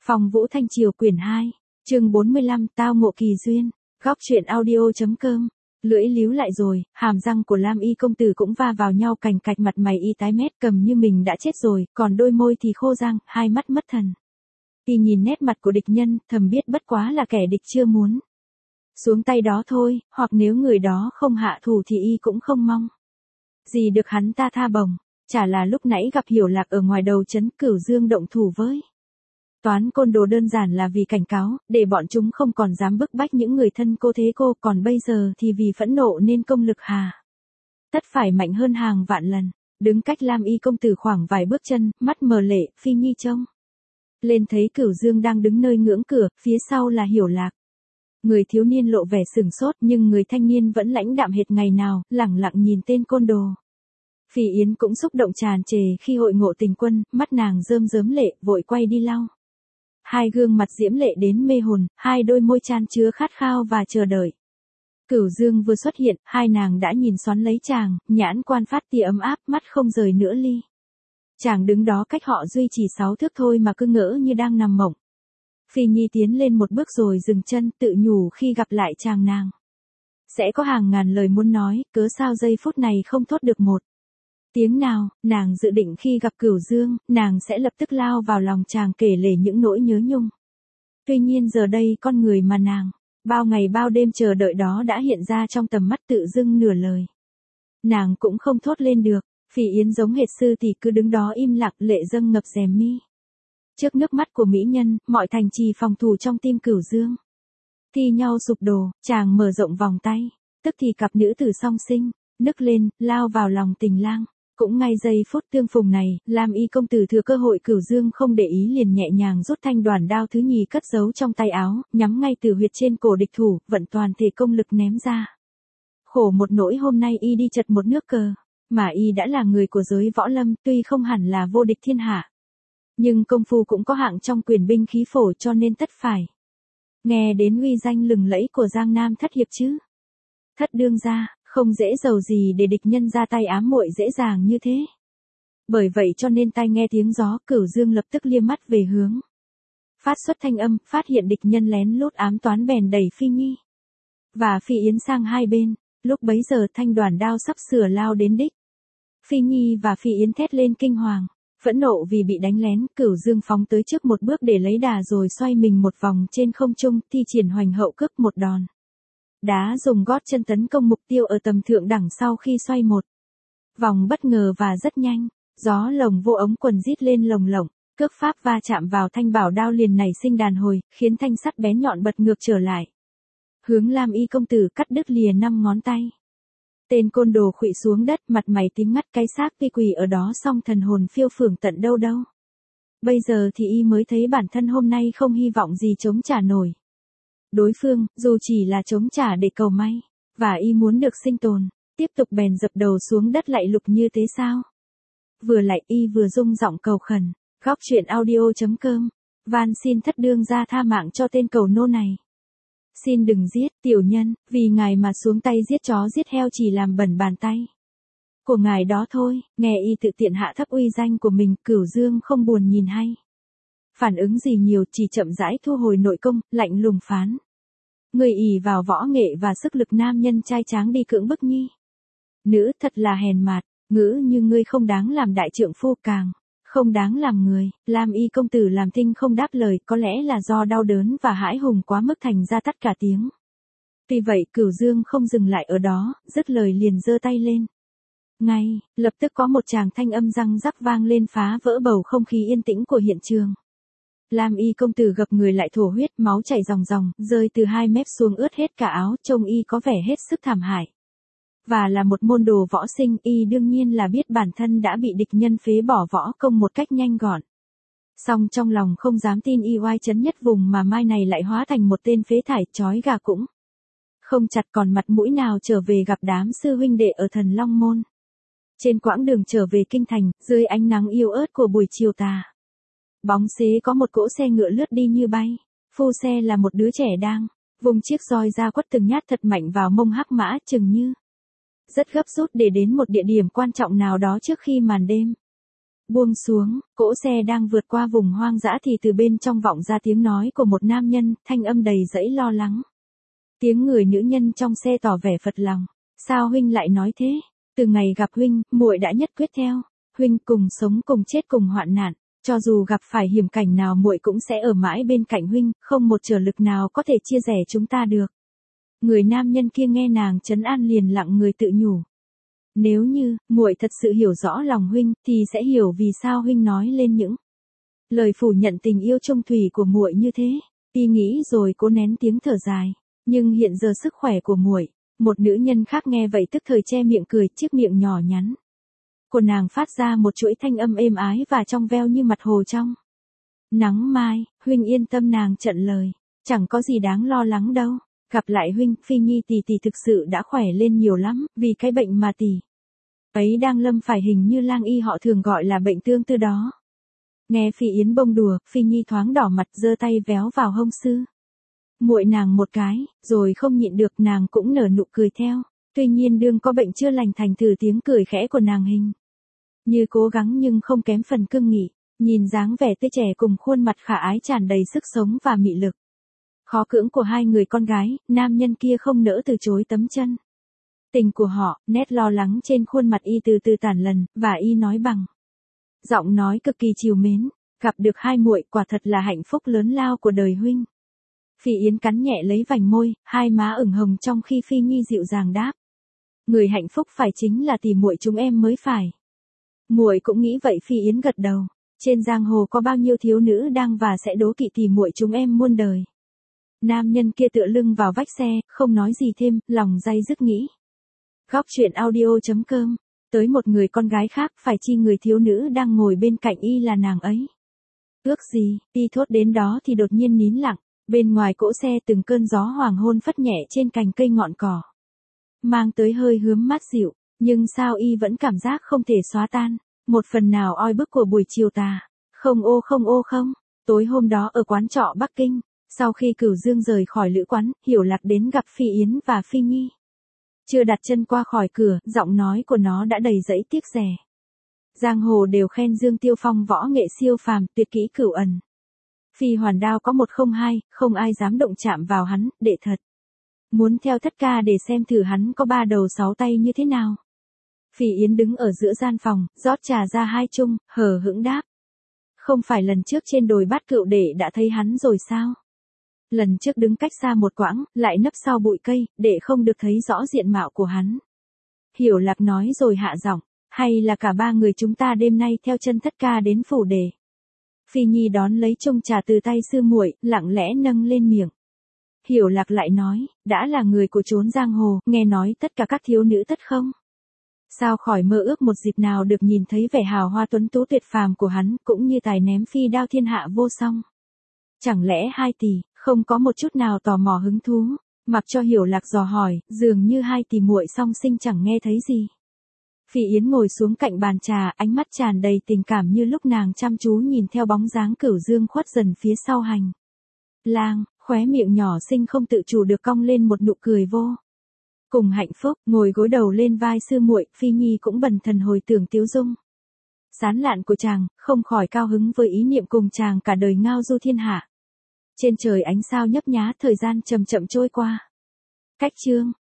Phong Vũ Thanh Triều quyển 2, chương 45 tao ngộ kỳ duyên, góc truyện audio.com. Lưỡi líu lại rồi, hàm răng của Lam Y công tử cũng va vào nhau cành cạch, mặt mày y tái mét cầm như mình đã chết rồi, còn đôi môi thì khô răng, hai mắt mất thần. Y nhìn nét mặt của địch nhân, thầm biết bất quá là kẻ địch chưa muốn xuống tay đó thôi, hoặc nếu người đó không hạ thủ thì y cũng không mong gì được hắn ta tha bổng. Chả là lúc nãy gặp Hiểu Lạc ở ngoài đầu trấn Cửu Dương động thủ với Toán côn đồ đơn giản là vì cảnh cáo, để bọn chúng không còn dám bức bách những người thân cô thế cô, còn bây giờ thì vì phẫn nộ nên công lực hà tất phải mạnh hơn hàng vạn lần. Đứng cách Lam Y công tử khoảng vài bước chân, mắt mờ lệ, Phi Nhi trông lên thấy Cửu Dương đang đứng nơi ngưỡng cửa, phía sau là Hiểu Lạc. Người thiếu niên lộ vẻ sửng sốt, nhưng người thanh niên vẫn lãnh đạm hệt ngày nào, lẳng lặng nhìn tên côn đồ. Phi Yến cũng xúc động tràn trề khi hội ngộ tình quân, mắt nàng rơm rớm lệ, vội quay đi lau hai gương mặt diễm lệ đến mê hồn, hai đôi môi chan chứa khát khao và chờ đợi. Cửu Dương vừa xuất hiện, hai nàng đã nhìn xoắn lấy chàng, nhãn quan phát tia ấm áp, mắt không rời nữa ly. Chàng đứng đó cách họ duy chỉ 6 thước thôi mà cứ ngỡ như đang nằm mộng. Phi Nhi tiến lên một bước rồi dừng chân, tự nhủ khi gặp lại chàng nàng sẽ có hàng ngàn lời muốn nói, cớ sao giây phút này không thốt được một tiếng nào. Nàng dự định khi gặp Cửu Dương, nàng sẽ lập tức lao vào lòng chàng kể lể những nỗi nhớ nhung. Tuy nhiên giờ đây con người mà nàng bao ngày bao đêm chờ đợi đó đã hiện ra trong tầm mắt, tự dưng nửa lời nàng cũng không thốt lên được. Phi Yến giống hệt sư thì cứ đứng đó im lặng, lệ dâng ngập rèm mi. Trước nước mắt của mỹ nhân, mọi thành trì phòng thủ trong tim Cửu Dương thi nhau sụp đổ. Chàng mở rộng vòng tay, tức thì cặp nữ tử song sinh nức lên, lao vào lòng tình lang. Cũng ngay giây phút tương phùng này, Lam Y công tử thừa cơ hội Cửu Dương không để ý liền nhẹ nhàng rút thanh đoàn đao thứ nhì cất giấu trong tay áo, nhắm ngay từ huyệt trên cổ địch thủ, vận toàn thể công lực ném ra. Khổ một nỗi hôm nay y đi chật một nước cờ, mà y đã là người của giới võ lâm, tuy không hẳn là vô địch thiên hạ, nhưng công phu cũng có hạng trong quyền binh khí phổ, cho nên tất phải nghe đến uy danh lừng lẫy của Giang Nam thất hiệp chứ. Thất đương gia, không dễ dầu gì để địch nhân ra tay ám muội dễ dàng như thế. Bởi vậy cho nên tai nghe tiếng gió, Cửu Dương lập tức liếc mắt về hướng phát xuất thanh âm, phát hiện địch nhân lén lút ám toán, bèn đẩy Phi Nhi và Phi Yến sang hai bên. Lúc bấy giờ thanh đoàn đao sắp sửa lao đến đích. Phi Nhi và Phi Yến thét lên kinh hoàng, phẫn nộ vì bị đánh lén. Cửu Dương phóng tới trước một bước để lấy đà rồi xoay mình một vòng trên không trung, thi triển hoành hậu cước một đòn đá, dùng gót chân tấn công mục tiêu ở tầm thượng đẳng. Sau khi xoay một vòng bất ngờ và rất nhanh, gió lồng vô ống quần rít lên lồng lộng, cước pháp va chạm vào thanh bảo đao liền nảy sinh đàn hồi, khiến thanh sắt bén nhọn bật ngược trở lại, hướng Lam Y công tử cắt đứt lìa 5 ngón tay. Tên côn đồ khuỵu xuống đất, mặt mày tím ngắt, cái xác tuy quỳ ở đó song thần hồn phiêu phường tận đâu đâu. Bây giờ thì y mới thấy bản thân hôm nay không hy vọng gì chống trả nổi đối phương, dù chỉ là chống trả để cầu may, và y muốn được sinh tồn. Tiếp tục bèn dập đầu xuống đất lạy lục như thế sao? Vừa lạy y vừa rung giọng cầu khẩn. Góc truyện audio.com. Van xin thất đương gia tha mạng cho tên cầu nô này. Xin đừng giết, tiểu nhân, vì ngài mà xuống tay giết chó giết heo chỉ làm bẩn bàn tay của ngài đó thôi. Nghe y tự tiện hạ thấp uy danh của mình, Cửu Dương không buồn nhìn hay phản ứng gì nhiều, chỉ chậm rãi thu hồi nội công, lạnh lùng phán: người ỷ vào võ nghệ và sức lực nam nhân trai tráng đi cưỡng bức nhi nữ, thật là hèn mạt. Ngữ như ngươi không đáng làm đại trượng phu, càng không đáng làm người. Lam Y công tử làm thinh không đáp lời, có lẽ là do đau đớn và hãi hùng quá mức thành ra tắt cả tiếng. Tuy vậy Cửu Dương không dừng lại ở đó, dứt lời liền giơ tay lên. Ngay lập tức có một tràng thanh âm răng rắc vang lên, phá vỡ bầu không khí yên tĩnh của hiện trường. Lam Y công tử gập người lại thổ huyết, máu chảy ròng ròng, rơi từ 2 mép xuống ướt hết cả áo, trông y có vẻ hết sức thảm hại. Và là một môn đồ võ sinh, y đương nhiên là biết bản thân đã bị địch nhân phế bỏ võ công một cách nhanh gọn. Song trong lòng không dám tin y oai chấn nhất vùng mà mai này lại hóa thành một tên phế thải, chói gà cũng không chặt, còn mặt mũi nào trở về gặp đám sư huynh đệ ở Thần Long Môn. Trên quãng đường trở về kinh thành, dưới ánh nắng yêu ớt của buổi chiều tà, bóng xế có một cỗ xe ngựa lướt đi như bay. Phu xe là một đứa trẻ đang vùng chiếc roi ra quất từng nhát thật mạnh vào mông hắc mã, chừng như rất gấp rút để đến một địa điểm quan trọng nào đó trước khi màn đêm Buông xuống, cỗ xe đang vượt qua vùng hoang dã thì từ bên trong vọng ra tiếng nói của một nam nhân, thanh âm đầy dẫy lo lắng. Tiếng người nữ nhân trong xe tỏ vẻ phật lòng. Sao huynh lại nói thế? Từ ngày gặp huynh, muội đã nhất quyết theo. Huynh cùng sống cùng chết cùng hoạn nạn. Cho dù gặp phải hiểm cảnh nào muội cũng sẽ ở mãi bên cạnh huynh, không một trở lực nào có thể chia rẽ chúng ta được. Người nam nhân kia nghe nàng trấn an liền lặng người tự nhủ. Nếu như, muội thật sự hiểu rõ lòng huynh, thì sẽ hiểu vì sao huynh nói lên những lời phủ nhận tình yêu trung thủy của muội như thế. Y nghĩ rồi cố nén tiếng thở dài. Nhưng hiện giờ sức khỏe của muội, một nữ nhân khác nghe vậy tức thời che miệng cười, chiếc miệng nhỏ nhắn của nàng phát ra một chuỗi thanh âm êm ái và trong veo như mặt hồ trong nắng mai. Huynh yên tâm, nàng chặn lời. Chẳng có gì đáng lo lắng đâu. Gặp lại huynh, Phi Nhi tỷ tỷ thực sự đã khỏe lên nhiều lắm, vì cái bệnh mà tỷ ấy đang lâm phải hình như lang y họ thường gọi là bệnh tương tư đó. Nghe Phi Yến bông đùa, Phi Nhi thoáng đỏ mặt giơ tay véo vào hông sư muội nàng một cái, rồi không nhịn được nàng cũng nở nụ cười theo. Tuy nhiên đương có bệnh chưa lành thành thử tiếng cười khẽ của nàng hình như cố gắng nhưng không kém phần cương nghị, nhìn dáng vẻ tươi trẻ cùng khuôn mặt khả ái tràn đầy sức sống và mị lực. Khó cưỡng của hai người con gái, nam nhân kia không nỡ từ chối tấm chân tình của họ, nét lo lắng trên khuôn mặt y từ từ tản lần, và y nói bằng giọng nói cực kỳ trìu mến, gặp được hai muội quả thật là hạnh phúc lớn lao của đời huynh. Phi Yến cắn nhẹ lấy vành môi, hai má ửng hồng trong khi Phi Nhi dịu dàng đáp. Người hạnh phúc phải chính là tỷ muội chúng em mới phải. Muội cũng nghĩ vậy. Phi Yến gật đầu. Trên giang hồ có bao nhiêu thiếu nữ đang và sẽ đố kỵ tỷ muội chúng em muôn đời. Nam nhân kia tựa lưng vào vách xe, không nói gì thêm, lòng day dứt nghĩ. Góc truyện audio.com. Tới một người con gái khác, phải chi người thiếu nữ đang ngồi bên cạnh y là nàng ấy. Ước gì, y thốt đến đó thì đột nhiên nín lặng. Bên ngoài cỗ xe từng cơn gió hoàng hôn phất nhẹ trên cành cây ngọn cỏ, mang tới hơi hướm mát dịu, nhưng sao y vẫn cảm giác không thể xóa tan một phần nào oi bức của buổi chiều tà. Không. Tối hôm đó ở quán trọ Bắc Kinh, sau khi Cửu Dương rời khỏi lữ quán, Hiểu Lạc đến gặp Phi Yến và Phi Nhi. Chưa đặt chân qua khỏi cửa, giọng nói của nó đã đầy dẫy tiếc rẻ. Giang hồ đều khen Dương Tiêu Phong võ nghệ siêu phàm, tuyệt kỹ cửu ẩn. Phi Hoàn Đao có 102, không ai dám động chạm vào hắn, đệ thật. Muốn theo thất ca để xem thử hắn có 3 đầu 6 tay như thế nào. Phi Yến đứng ở giữa gian phòng, rót trà ra 2 chung, hờ hững đáp. Không phải lần trước trên đồi Bát Cựu đệ đã thấy hắn rồi sao? Lần trước đứng cách xa một quãng, lại nấp sau bụi cây, để không được thấy rõ diện mạo của hắn. Hiểu Lạc nói rồi hạ giọng, hay là cả 3 người chúng ta đêm nay theo chân thất ca đến phủ đề. Phi Nhi đón lấy chung trà từ tay sư muội, lặng lẽ nâng lên miệng. Hiểu Lạc lại nói, đã là người của chốn giang hồ, nghe nói tất cả các thiếu nữ tất không. Sao khỏi mơ ước một dịp nào được nhìn thấy vẻ hào hoa tuấn tú tuyệt phàm của hắn, cũng như tài ném phi đao thiên hạ vô song. Chẳng lẽ 2 tỷ, không có một chút nào tò mò hứng thú, mặc cho Hiểu Lạc dò hỏi, dường như 2 tỷ muội song sinh chẳng nghe thấy gì. Phi Yến ngồi xuống cạnh bàn trà, ánh mắt tràn đầy tình cảm như lúc nàng chăm chú nhìn theo bóng dáng Cửu Dương khuất dần phía sau hành lang, khóe miệng nhỏ xinh không tự chủ được cong lên một nụ cười vô cùng hạnh phúc, ngồi gối đầu lên vai sư muội, Phi Nhi cũng bần thần hồi tưởng tiếu dung sán lạn của chàng, không khỏi cao hứng với ý niệm cùng chàng cả đời ngao du thiên hạ. Trên trời ánh sao nhấp nhá, thời gian chậm chậm trôi qua. Cách chương